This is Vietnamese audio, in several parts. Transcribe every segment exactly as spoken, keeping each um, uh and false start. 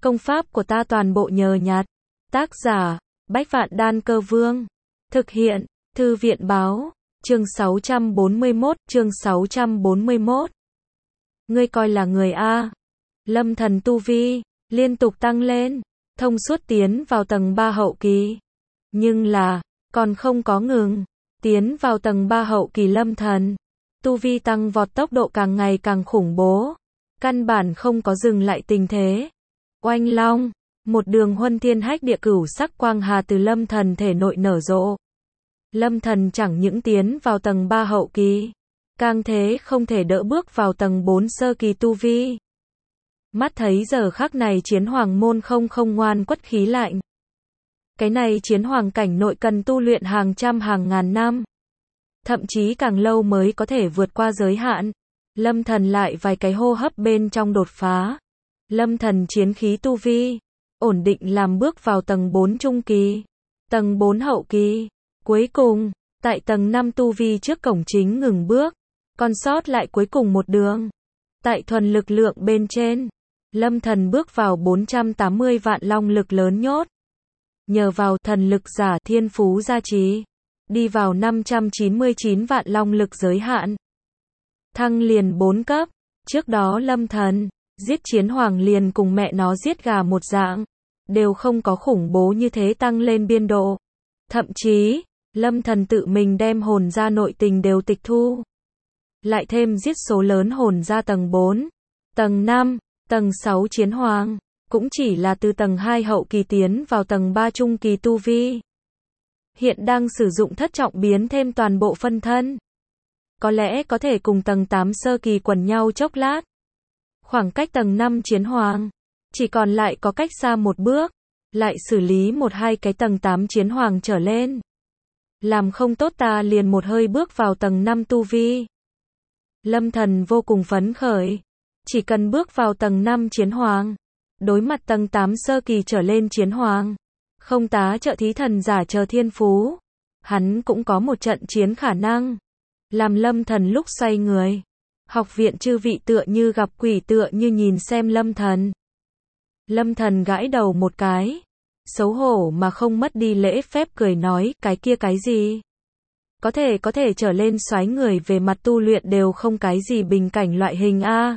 Công pháp của ta toàn bộ nhờ nhặt. Tác giả, Bách Vạn Đan Cơ Vương. Thực hiện, Thư viện báo, chương sáu trăm bốn mươi mốt, chương sáu trăm bốn mươi mốt. Ngươi coi là người A. Lâm Thần tu vi, liên tục tăng lên, thông suốt tiến vào tầng ba hậu kỳ. Nhưng là, còn không có ngừng, tiến vào tầng ba hậu kỳ Lâm Thần. Tu vi tăng vọt tốc độ càng ngày càng khủng bố. Căn bản không có dừng lại tình thế. Oanh long, một đường huân thiên hách địa cửu sắc quang hà từ Lâm Thần thể nội nở rộ. Lâm Thần chẳng những tiến vào tầng ba hậu kỳ, càng thế không thể đỡ bước vào tầng bốn sơ kỳ tu vi. Mắt thấy giờ khắc này chiến hoàng môn không không ngoan quất khí lạnh. Cái này chiến hoàng cảnh nội cần tu luyện hàng trăm hàng ngàn năm. Thậm chí càng lâu mới có thể vượt qua giới hạn. Lâm Thần lại vài cái hô hấp bên trong đột phá. Lâm Thần chiến khí tu vi, ổn định làm bước vào tầng bốn trung kỳ, tầng bốn hậu kỳ. Cuối cùng, tại tầng năm tu vi trước cổng chính ngừng bước, còn sót lại cuối cùng một đường. Tại thuần lực lượng bên trên, Lâm Thần bước vào bốn trăm tám mươi vạn long lực lớn nhốt. Nhờ vào thần lực giả thiên phú gia trì, đi vào năm trăm chín mươi chín vạn long lực giới hạn. Thăng liền bốn cấp, trước đó Lâm Thần, giết chiến hoàng liền cùng mẹ nó giết gà một dạng, đều không có khủng bố như thế tăng lên biên độ. Thậm chí, Lâm Thần tự mình đem hồn ra nội tình đều tịch thu. Lại thêm giết số lớn hồn ra tầng bốn, tầng năm, tầng sáu chiến hoàng, cũng chỉ là từ tầng hai hậu kỳ tiến vào tầng ba trung kỳ tu vi. Hiện đang sử dụng thất trọng biến thêm toàn bộ phân thân. Có lẽ có thể cùng tầng tám sơ kỳ quần nhau chốc lát. Khoảng cách tầng năm chiến hoàng, chỉ còn lại có cách xa một bước, lại xử lý một hai cái tầng tám chiến hoàng trở lên. Làm không tốt ta liền một hơi bước vào tầng năm tu vi. Lâm Thần vô cùng phấn khởi. Chỉ cần bước vào tầng năm chiến hoàng, đối mặt tầng tám sơ kỳ trở lên chiến hoàng, không tá trợ thí thần giả chờ thiên phú, hắn cũng có một trận chiến khả năng. Làm Lâm Thần lúc xoay người, học viện chư vị tựa như gặp quỷ tựa như nhìn xem Lâm Thần. Lâm Thần gãi đầu một cái, xấu hổ mà không mất đi lễ phép cười nói, cái kia cái gì? Có thể có thể trở lên soái người về mặt tu luyện đều không cái gì bình cảnh loại hình a.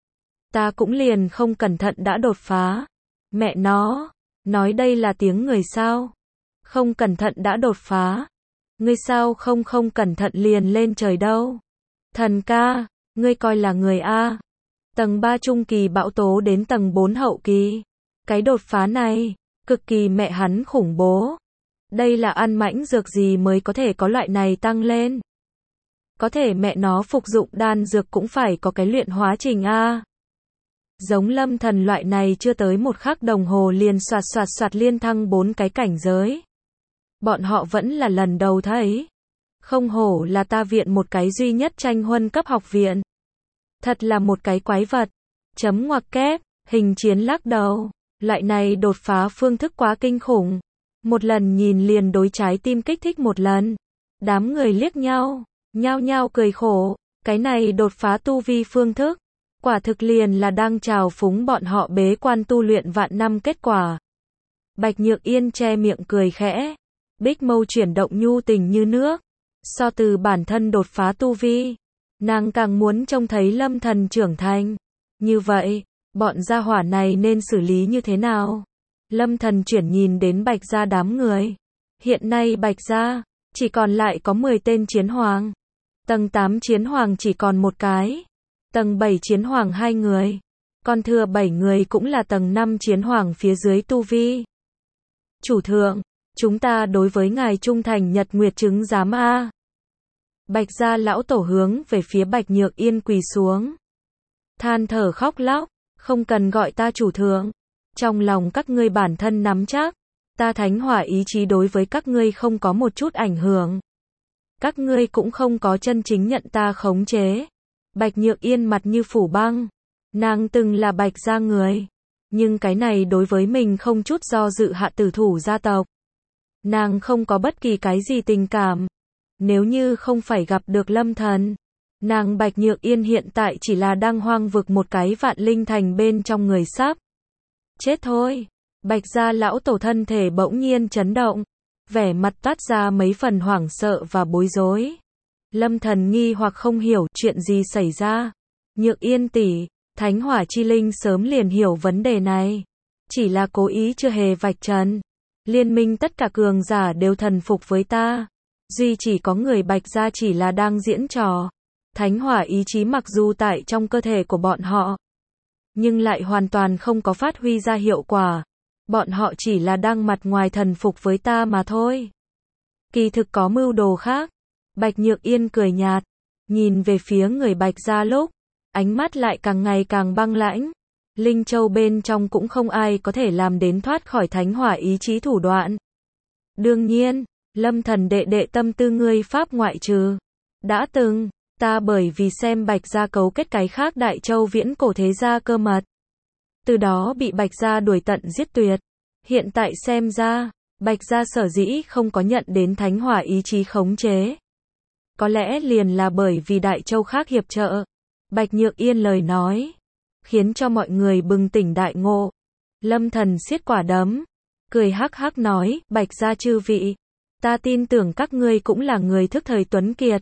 Ta cũng liền không cẩn thận đã đột phá. Mẹ nó, nói đây là tiếng người sao? Không cẩn thận đã đột phá. Ngươi sao không không cẩn thận liền lên trời đâu? Thần ca, ngươi coi là người a. Tầng ba trung kỳ bão tố đến tầng bốn hậu kỳ. Cái đột phá này, cực kỳ mẹ hắn khủng bố. Đây là ăn mãnh dược gì mới có thể có loại này tăng lên? Có thể mẹ nó phục dụng đan dược cũng phải có cái luyện hóa trình a. Giống Lâm Thần loại này chưa tới một khắc đồng hồ liền soạt soạt soạt liên thăng bốn cái cảnh giới. Bọn họ vẫn là lần đầu thấy. Không hổ là ta viện một cái duy nhất tranh huân cấp học viện. Thật là một cái quái vật. Chấm ngoặc kép, hình chiến lắc đầu. Loại này đột phá phương thức quá kinh khủng. Một lần nhìn liền đối trái tim kích thích một lần. Đám người liếc nhau, nhao nhao cười khổ. Cái này đột phá tu vi phương thức, quả thực liền là đang trào phúng bọn họ bế quan tu luyện vạn năm kết quả. Bạch Nhược Yên che miệng cười khẽ. Bích mâu chuyển động nhu tình như nước. So từ bản thân đột phá tu vi, nàng càng muốn trông thấy Lâm Thần trưởng thành. Như vậy, bọn gia hỏa này nên xử lý như thế nào? Lâm Thần chuyển nhìn đến Bạch gia đám người. Hiện nay Bạch gia chỉ còn lại có mười tên chiến hoàng. Tầng tám chiến hoàng chỉ còn một cái. Tầng bảy chiến hoàng hai người. Còn thừa bảy người cũng là tầng năm chiến hoàng phía dưới tu vi. Chủ thượng, chúng ta đối với ngài trung thành nhật nguyệt chứng giám a. Bạch gia lão tổ hướng về phía Bạch Nhược Yên quỳ xuống. Than thở khóc lóc, không cần gọi ta chủ thượng. Trong lòng các ngươi bản thân nắm chắc, ta thánh hỏa ý chí đối với các ngươi không có một chút ảnh hưởng. Các ngươi cũng không có chân chính nhận ta khống chế. Bạch Nhược Yên mặt như phủ băng. Nàng từng là Bạch gia người, nhưng cái này đối với mình không chút do dự hạ tử thủ gia tộc. Nàng không có bất kỳ cái gì tình cảm. Nếu như không phải gặp được Lâm Thần, nàng Bạch Nhược Yên hiện tại chỉ là đang hoang vực một cái vạn linh thành bên trong người sắp Chết thôi. Bạch gia lão tổ thân thể bỗng nhiên chấn động, vẻ mặt toát ra mấy phần hoảng sợ và bối rối. Lâm Thần nghi hoặc không hiểu chuyện gì xảy ra. Nhược Yên tỷ, Thánh Hỏa Chi Linh sớm liền hiểu vấn đề này, chỉ là cố ý chưa hề vạch trần. Liên minh tất cả cường giả đều thần phục với ta, duy chỉ có người Bạch gia chỉ là đang diễn trò. Thánh hỏa ý chí mặc dù tại trong cơ thể của bọn họ, nhưng lại hoàn toàn không có phát huy ra hiệu quả. Bọn họ chỉ là đang mặt ngoài thần phục với ta mà thôi. Kỳ thực có mưu đồ khác. Bạch Nhược Yên cười nhạt, nhìn về phía người Bạch gia lúc, ánh mắt lại càng ngày càng băng lãnh. Linh Châu bên trong cũng không ai có thể làm đến thoát khỏi thánh hỏa ý chí thủ đoạn. Đương nhiên, Lâm Thần đệ đệ tâm tư ngươi pháp ngoại trừ. Đã từng, ta bởi vì xem Bạch gia cấu kết cái khác Đại Châu viễn cổ thế gia cơ mật, từ đó bị Bạch gia đuổi tận giết tuyệt. Hiện tại xem ra, Bạch gia sở dĩ không có nhận đến thánh hỏa ý chí khống chế, có lẽ liền là bởi vì Đại Châu khác hiệp trợ. Bạch Nhược Yên lời nói, khiến cho mọi người bừng tỉnh đại ngộ. Lâm Thần siết quả đấm, cười hắc hắc nói, Bạch gia chư vị, ta tin tưởng các ngươi cũng là người thức thời tuấn kiệt.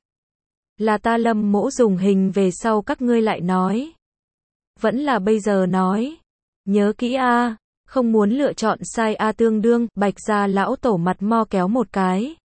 Là ta Lâm mỗ dùng hình về sau các ngươi lại nói. Vẫn là bây giờ nói. Nhớ kỹ a, không muốn lựa chọn sai a tương đương. Bạch gia lão tổ mặt mo kéo một cái,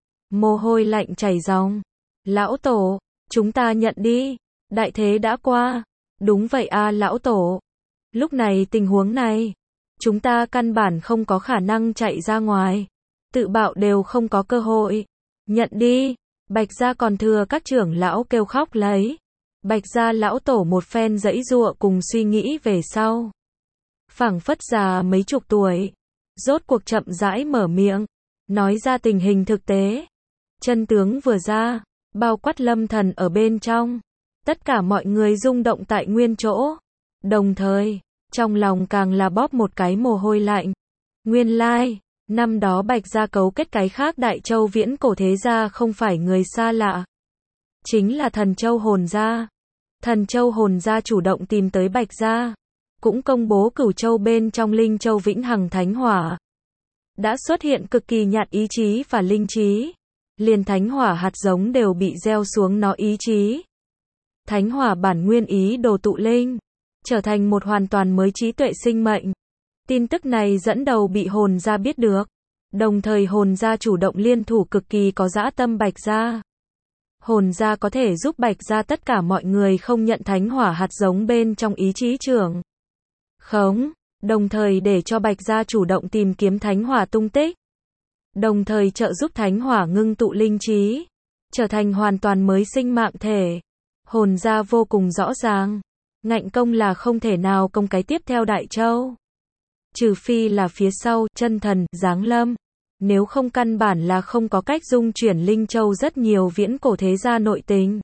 mồ hôi lạnh chảy ròng. Lão tổ, chúng ta nhận đi, đại thế đã qua. Đúng vậy a lão tổ. Lúc này tình huống này, chúng ta căn bản không có khả năng chạy ra ngoài, tự bạo đều không có cơ hội. Nhận đi. Bạch gia còn thừa các trưởng lão kêu khóc lấy. Bạch gia lão tổ một phen giãy giụa cùng suy nghĩ về sau, phảng phất già mấy chục tuổi, rốt cuộc chậm rãi mở miệng, nói ra tình hình thực tế. Chân tướng vừa ra, bao quát Lâm Thần ở bên trong, tất cả mọi người rung động tại nguyên chỗ, đồng thời, trong lòng càng là bóp một cái mồ hôi lạnh. Nguyên lai, năm đó Bạch gia cấu kết cái khác Đại Châu viễn cổ thế gia không phải người xa lạ, chính là Thần Châu Hồn gia. Thần Châu Hồn gia chủ động tìm tới Bạch gia, cũng công bố Cửu Châu bên trong Linh Châu vĩnh hằng thánh hỏa đã xuất hiện cực kỳ nhạt ý chí và linh trí, liền thánh hỏa hạt giống đều bị gieo xuống nó ý chí. Thánh hỏa bản nguyên ý đồ tụ linh, trở thành một hoàn toàn mới trí tuệ sinh mệnh. Tin tức này dẫn đầu bị Hồn gia biết được, đồng thời Hồn gia chủ động liên thủ cực kỳ có dã tâm Bạch gia. Hồn gia có thể giúp Bạch gia tất cả mọi người không nhận thánh hỏa hạt giống bên trong ý chí trưởng khống, đồng thời để cho Bạch gia chủ động tìm kiếm thánh hỏa tung tích, đồng thời trợ giúp thánh hỏa ngưng tụ linh trí, trở thành hoàn toàn mới sinh mạng thể. Hồn gia vô cùng rõ ràng, ngạnh công là không thể nào công cái tiếp theo Đại Châu, trừ phi là phía sau chân thần giáng lâm, nếu không căn bản là không có cách dung chuyển Linh Châu rất nhiều viễn cổ thế gia nội tình.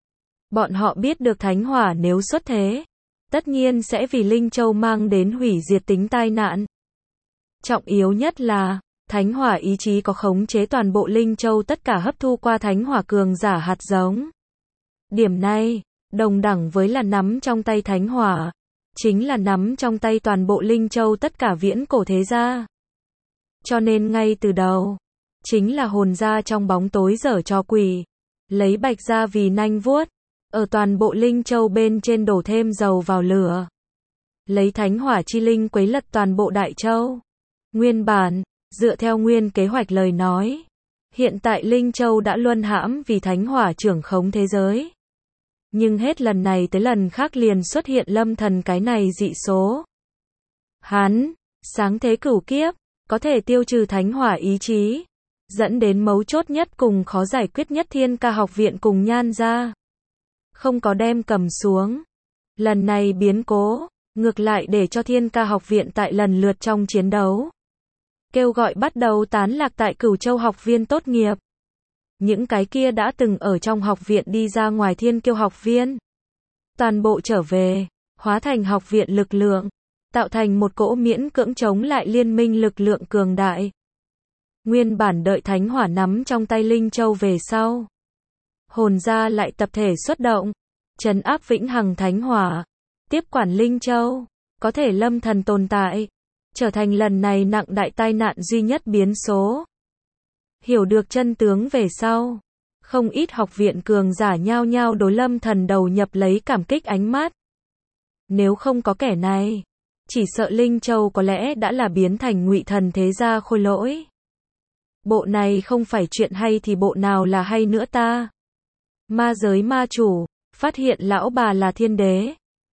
Bọn họ biết được thánh hỏa nếu xuất thế, tất nhiên sẽ vì Linh Châu mang đến hủy diệt tính tai nạn. Trọng yếu nhất là, thánh hỏa ý chí có khống chế toàn bộ Linh Châu tất cả hấp thu qua thánh hỏa cường giả hạt giống. Điểm này, đồng đẳng với là nắm trong tay thánh hỏa, chính là nắm trong tay toàn bộ Linh Châu tất cả viễn cổ thế gia. Cho nên ngay từ đầu, chính là Hồn gia trong bóng tối giở trò quỷ, lấy Bạch gia vì nanh vuốt, ở toàn bộ Linh Châu bên trên đổ thêm dầu vào lửa, lấy thánh hỏa chi linh quấy lật toàn bộ Đại Châu. Nguyên bản, dựa theo nguyên kế hoạch lời nói, hiện tại Linh Châu đã luân hãm vì thánh hỏa trưởng khống thế giới. Nhưng hết lần này tới lần khác liền xuất hiện Lâm Thần cái này dị số. Hắn, sáng thế cửu kiếp, có thể tiêu trừ thánh hỏa ý chí, dẫn đến mấu chốt nhất cùng khó giải quyết nhất Thiên Ca học viện cùng Nhan gia, không có đem cầm xuống. Lần này biến cố, ngược lại để cho Thiên Ca học viện tại lần lượt trong chiến đấu, kêu gọi bắt đầu tán lạc tại Cửu Châu học viên tốt nghiệp. Những cái kia đã từng ở trong học viện đi ra ngoài Thiên Kiêu học viên, toàn bộ trở về, hóa thành học viện lực lượng, tạo thành một cỗ miễn cưỡng chống lại liên minh lực lượng cường đại. Nguyên bản đợi thánh hỏa nắm trong tay Linh Châu về sau, Hồn gia lại tập thể xuất động, trấn áp vĩnh hằng thánh hỏa, tiếp quản Linh Châu, có thể Lâm Thần tồn tại, trở thành lần này nặng đại tai nạn duy nhất biến số. Hiểu được chân tướng về sau, không ít học viện cường giả nhao nhao đối Lâm Thần đầu nhập lấy cảm kích ánh mắt. Nếu không có kẻ này, chỉ sợ Linh Châu có lẽ đã là biến thành ngụy thần thế gia khôi lỗi. Bộ này không phải chuyện hay thì bộ nào là hay nữa ta? Ma giới ma chủ, phát hiện lão bà là thiên đế.